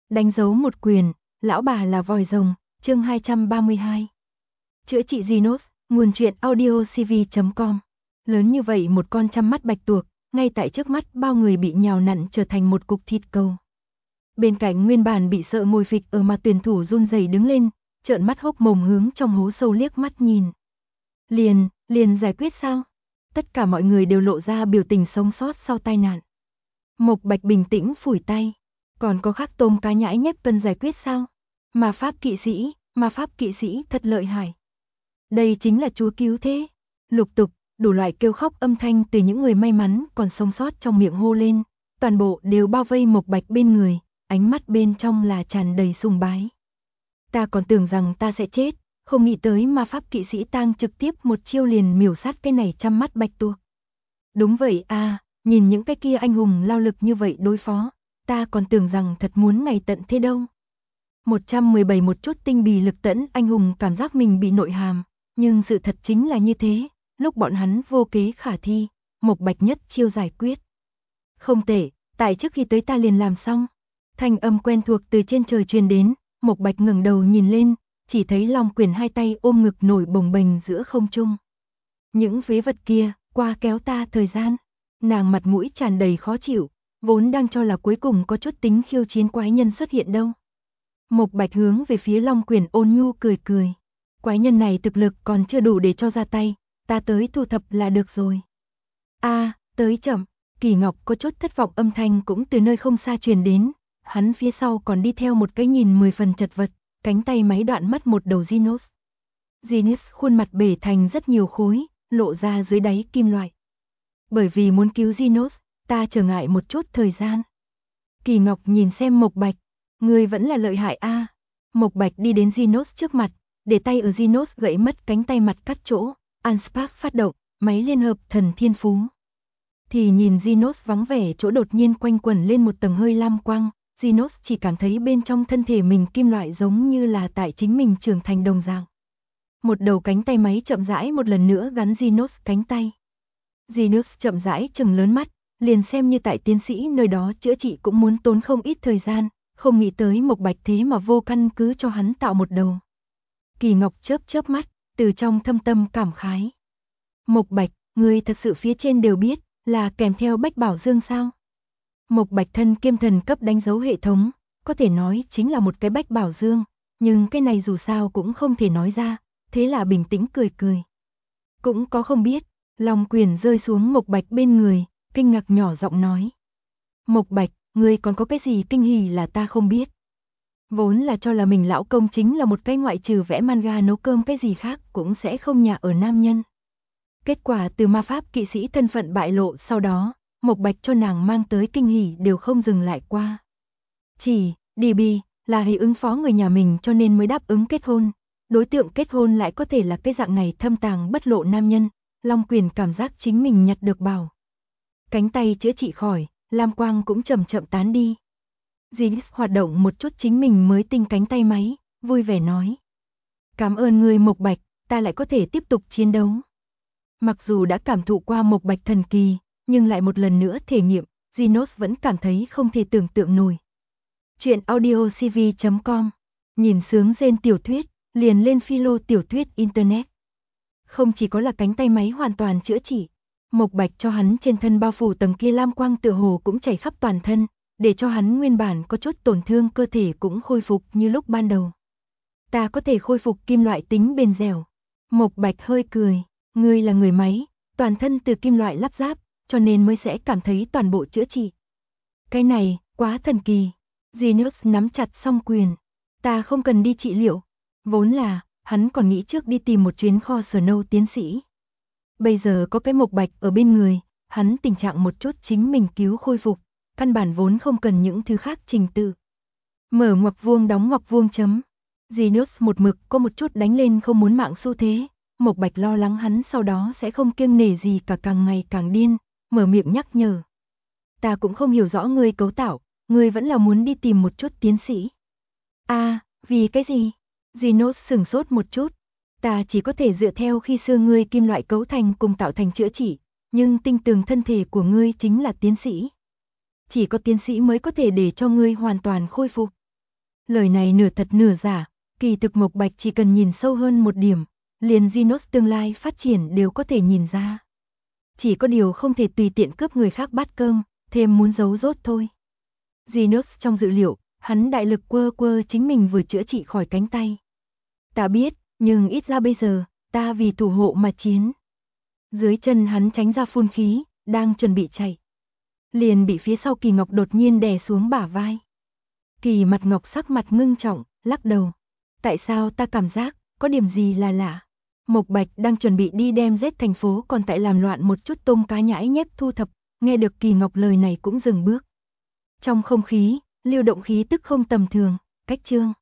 Đánh dấu một quyền, lão bà là vòi rồng, chương 232. Chữa trị Genos, nguồn truyện audiocv.com. Lớn như vậy một con chăm mắt bạch tuộc, ngay tại trước mắt bao người bị nhào nặn trở thành một cục thịt cầu. Bên cạnh nguyên bản bị sợ ngồi phịch ở mà tuyển thủ run rẩy đứng lên, trợn mắt hốc mồm hướng trong hố sâu liếc mắt nhìn. Liền giải quyết sao? Tất cả mọi người đều lộ ra biểu tình sống sót sau tai nạn. Mộc Bạch bình tĩnh phủi tay. Còn có khác tôm cá nhãi nhép cần giải quyết sao? Ma pháp kỵ sĩ thật lợi hại. Đây chính là chúa cứu thế. Lục tục, đủ loại kêu khóc âm thanh từ những người may mắn còn sống sót trong miệng hô lên. Toàn bộ đều bao vây Mộc Bạch bên người, ánh mắt bên trong là tràn đầy sùng bái. Ta còn tưởng rằng ta sẽ chết, không nghĩ tới ma pháp kỵ sĩ Tang trực tiếp một chiêu liền miểu sát cái này chăm mắt bạch tuộc. Đúng vậy à, nhìn những cái kia anh hùng lao lực như vậy đối phó, ta còn tưởng rằng thật muốn ngày tận thế đâu. 117 một chút tinh bì lực tẫn anh hùng cảm giác mình bị nội hàm, nhưng sự thật chính là như thế, lúc bọn hắn vô kế khả thi, Mộc Bạch nhất chiêu giải quyết. Không tệ, tại trước khi tới ta liền làm xong. Thanh âm quen thuộc từ trên trời truyền đến, Mộc Bạch ngẩng đầu nhìn lên, chỉ thấy Long Quyền hai tay ôm ngực nổi bồng bềnh giữa không trung. Những phế vật kia, qua kéo ta thời gian. Nàng mặt mũi tràn đầy khó chịu, vốn đang cho là cuối cùng có chút tính khiêu chiến quái nhân xuất hiện đâu. Mộc Bạch hướng về phía Long Quyền ôn nhu cười cười. Quái nhân này thực lực còn chưa đủ để cho ra tay, ta tới thu thập là được rồi. Tới chậm, Kỳ Ngọc có chút thất vọng âm thanh cũng từ nơi không xa truyền đến, hắn phía sau còn đi theo một cái nhìn 10 phần chật vật, cánh tay máy đoạn mất một đầu Genos. Genos khuôn mặt bể thành rất nhiều khối, lộ ra dưới đáy kim loại. Bởi vì muốn cứu Genos, ta trở ngại một chút thời gian. Kỳ Ngọc nhìn xem Mộc Bạch, người vẫn là lợi hại a. Mộc Bạch đi đến Genos trước mặt, để tay ở Genos gãy mất cánh tay mặt cắt chỗ, Unspark phát động, máy liên hợp thần thiên phú. Thì nhìn Genos vắng vẻ chỗ đột nhiên quanh quẩn lên một tầng hơi lam quang, Genos chỉ cảm thấy bên trong thân thể mình kim loại giống như là tại chính mình trưởng thành đồng dạng. Một đầu cánh tay máy chậm rãi một lần nữa gắn Genos cánh tay. Genos chậm rãi chừng lớn mắt, liền xem như tại tiến sĩ nơi đó chữa trị cũng muốn tốn không ít thời gian, không nghĩ tới Mộc Bạch thế mà vô căn cứ cho hắn tạo một đầu. Kỳ Ngọc chớp mắt, từ trong thâm tâm cảm khái. Mộc Bạch, ngươi thật sự phía trên đều biết, là kèm theo Bách Bảo Dương sao? Mộc Bạch thân kiêm thần cấp đánh dấu hệ thống, có thể nói chính là một cái Bách Bảo Dương, nhưng cái này dù sao cũng không thể nói ra, thế là bình tĩnh cười cười. Cũng có không biết. Long Quyền rơi xuống Mộc Bạch bên người, kinh ngạc nhỏ giọng nói. Mộc Bạch, ngươi còn có cái gì kinh hỉ là ta không biết. Vốn là cho là mình lão công chính là một cái ngoại trừ vẽ manga nấu cơm cái gì khác cũng sẽ không nhà ở nam nhân. Kết quả từ ma pháp kỵ sĩ thân phận bại lộ sau đó, Mộc Bạch cho nàng mang tới kinh hỉ đều không dừng lại qua. Chỉ, DB, là hỷ ứng phó người nhà mình cho nên mới đáp ứng kết hôn. Đối tượng kết hôn lại có thể là cái dạng này thâm tàng bất lộ nam nhân. Long Quyền cảm giác chính mình nhặt được bảo. Cánh tay chữa trị khỏi, lam quang cũng chậm chậm tán đi. Genos hoạt động một chút chính mình mới tinh cánh tay máy, vui vẻ nói. Cảm ơn người Mộc Bạch, ta lại có thể tiếp tục chiến đấu. Mặc dù đã cảm thụ qua Mộc Bạch thần kỳ, nhưng lại một lần nữa thể nghiệm, Genos vẫn cảm thấy không thể tưởng tượng nổi. Chuyện audiocv.com. Nhìn sướng rên tiểu thuyết, liền lên philo tiểu thuyết internet. Không chỉ có là cánh tay máy hoàn toàn chữa trị, Mộc Bạch cho hắn trên thân bao phủ tầng kia lam quang tựa hồ cũng chảy khắp toàn thân, để cho hắn nguyên bản có chút tổn thương cơ thể cũng khôi phục như lúc ban đầu. Ta có thể khôi phục kim loại tính bền dẻo. Mộc Bạch hơi cười, ngươi là người máy, toàn thân từ kim loại lắp ráp, cho nên mới sẽ cảm thấy toàn bộ chữa trị. Cái này, quá thần kỳ. Genos nắm chặt song quyền. Ta không cần đi trị liệu. Vốn là, hắn còn nghĩ trước đi tìm một chuyến kho Snow tiến sĩ. Bây giờ có cái Mộc Bạch ở bên người, hắn tình trạng một chút chính mình cứu khôi phục, căn bản vốn không cần những thứ khác trình tự. Mở ngoặc vuông đóng ngoặc vuông chấm. Genos một mực có một chút đánh lên không muốn mạng xu thế, Mộc Bạch lo lắng hắn sau đó sẽ không kiêng nể gì cả càng ngày càng điên, mở miệng nhắc nhở. Ta cũng không hiểu rõ ngươi cấu tạo, ngươi vẫn là muốn đi tìm một chút tiến sĩ. Vì cái gì? Genos sửng sốt một chút. Ta chỉ có thể dựa theo khi xưa ngươi kim loại cấu thành cùng tạo thành chữa trị, nhưng tinh tường thân thể của ngươi chính là tiến sĩ. Chỉ có tiến sĩ mới có thể để cho ngươi hoàn toàn khôi phục. Lời này nửa thật nửa giả, kỳ thực Mộc Bạch chỉ cần nhìn sâu hơn một điểm, liền Genos tương lai phát triển đều có thể nhìn ra. Chỉ có điều không thể tùy tiện cướp người khác bát cơm, thêm muốn giấu rốt thôi. Genos trong dự liệu, hắn đại lực quơ quơ chính mình vừa chữa trị khỏi cánh tay. Ta biết, nhưng ít ra bây giờ, ta vì thủ hộ mà chiến. Dưới chân hắn tránh ra phun khí, đang chuẩn bị chạy. Liền bị phía sau Kỳ Ngọc đột nhiên đè xuống bả vai. Kỳ Mặt Ngọc sắc mặt ngưng trọng, lắc đầu. Tại sao ta cảm giác, có điểm gì là lạ? Mộc Bạch đang chuẩn bị đi đem giết thành phố còn tại làm loạn một chút tôm cá nhãi nhép thu thập, nghe được Kỳ Ngọc lời này cũng dừng bước. Trong không khí, lưu động khí tức không tầm thường, cách chương.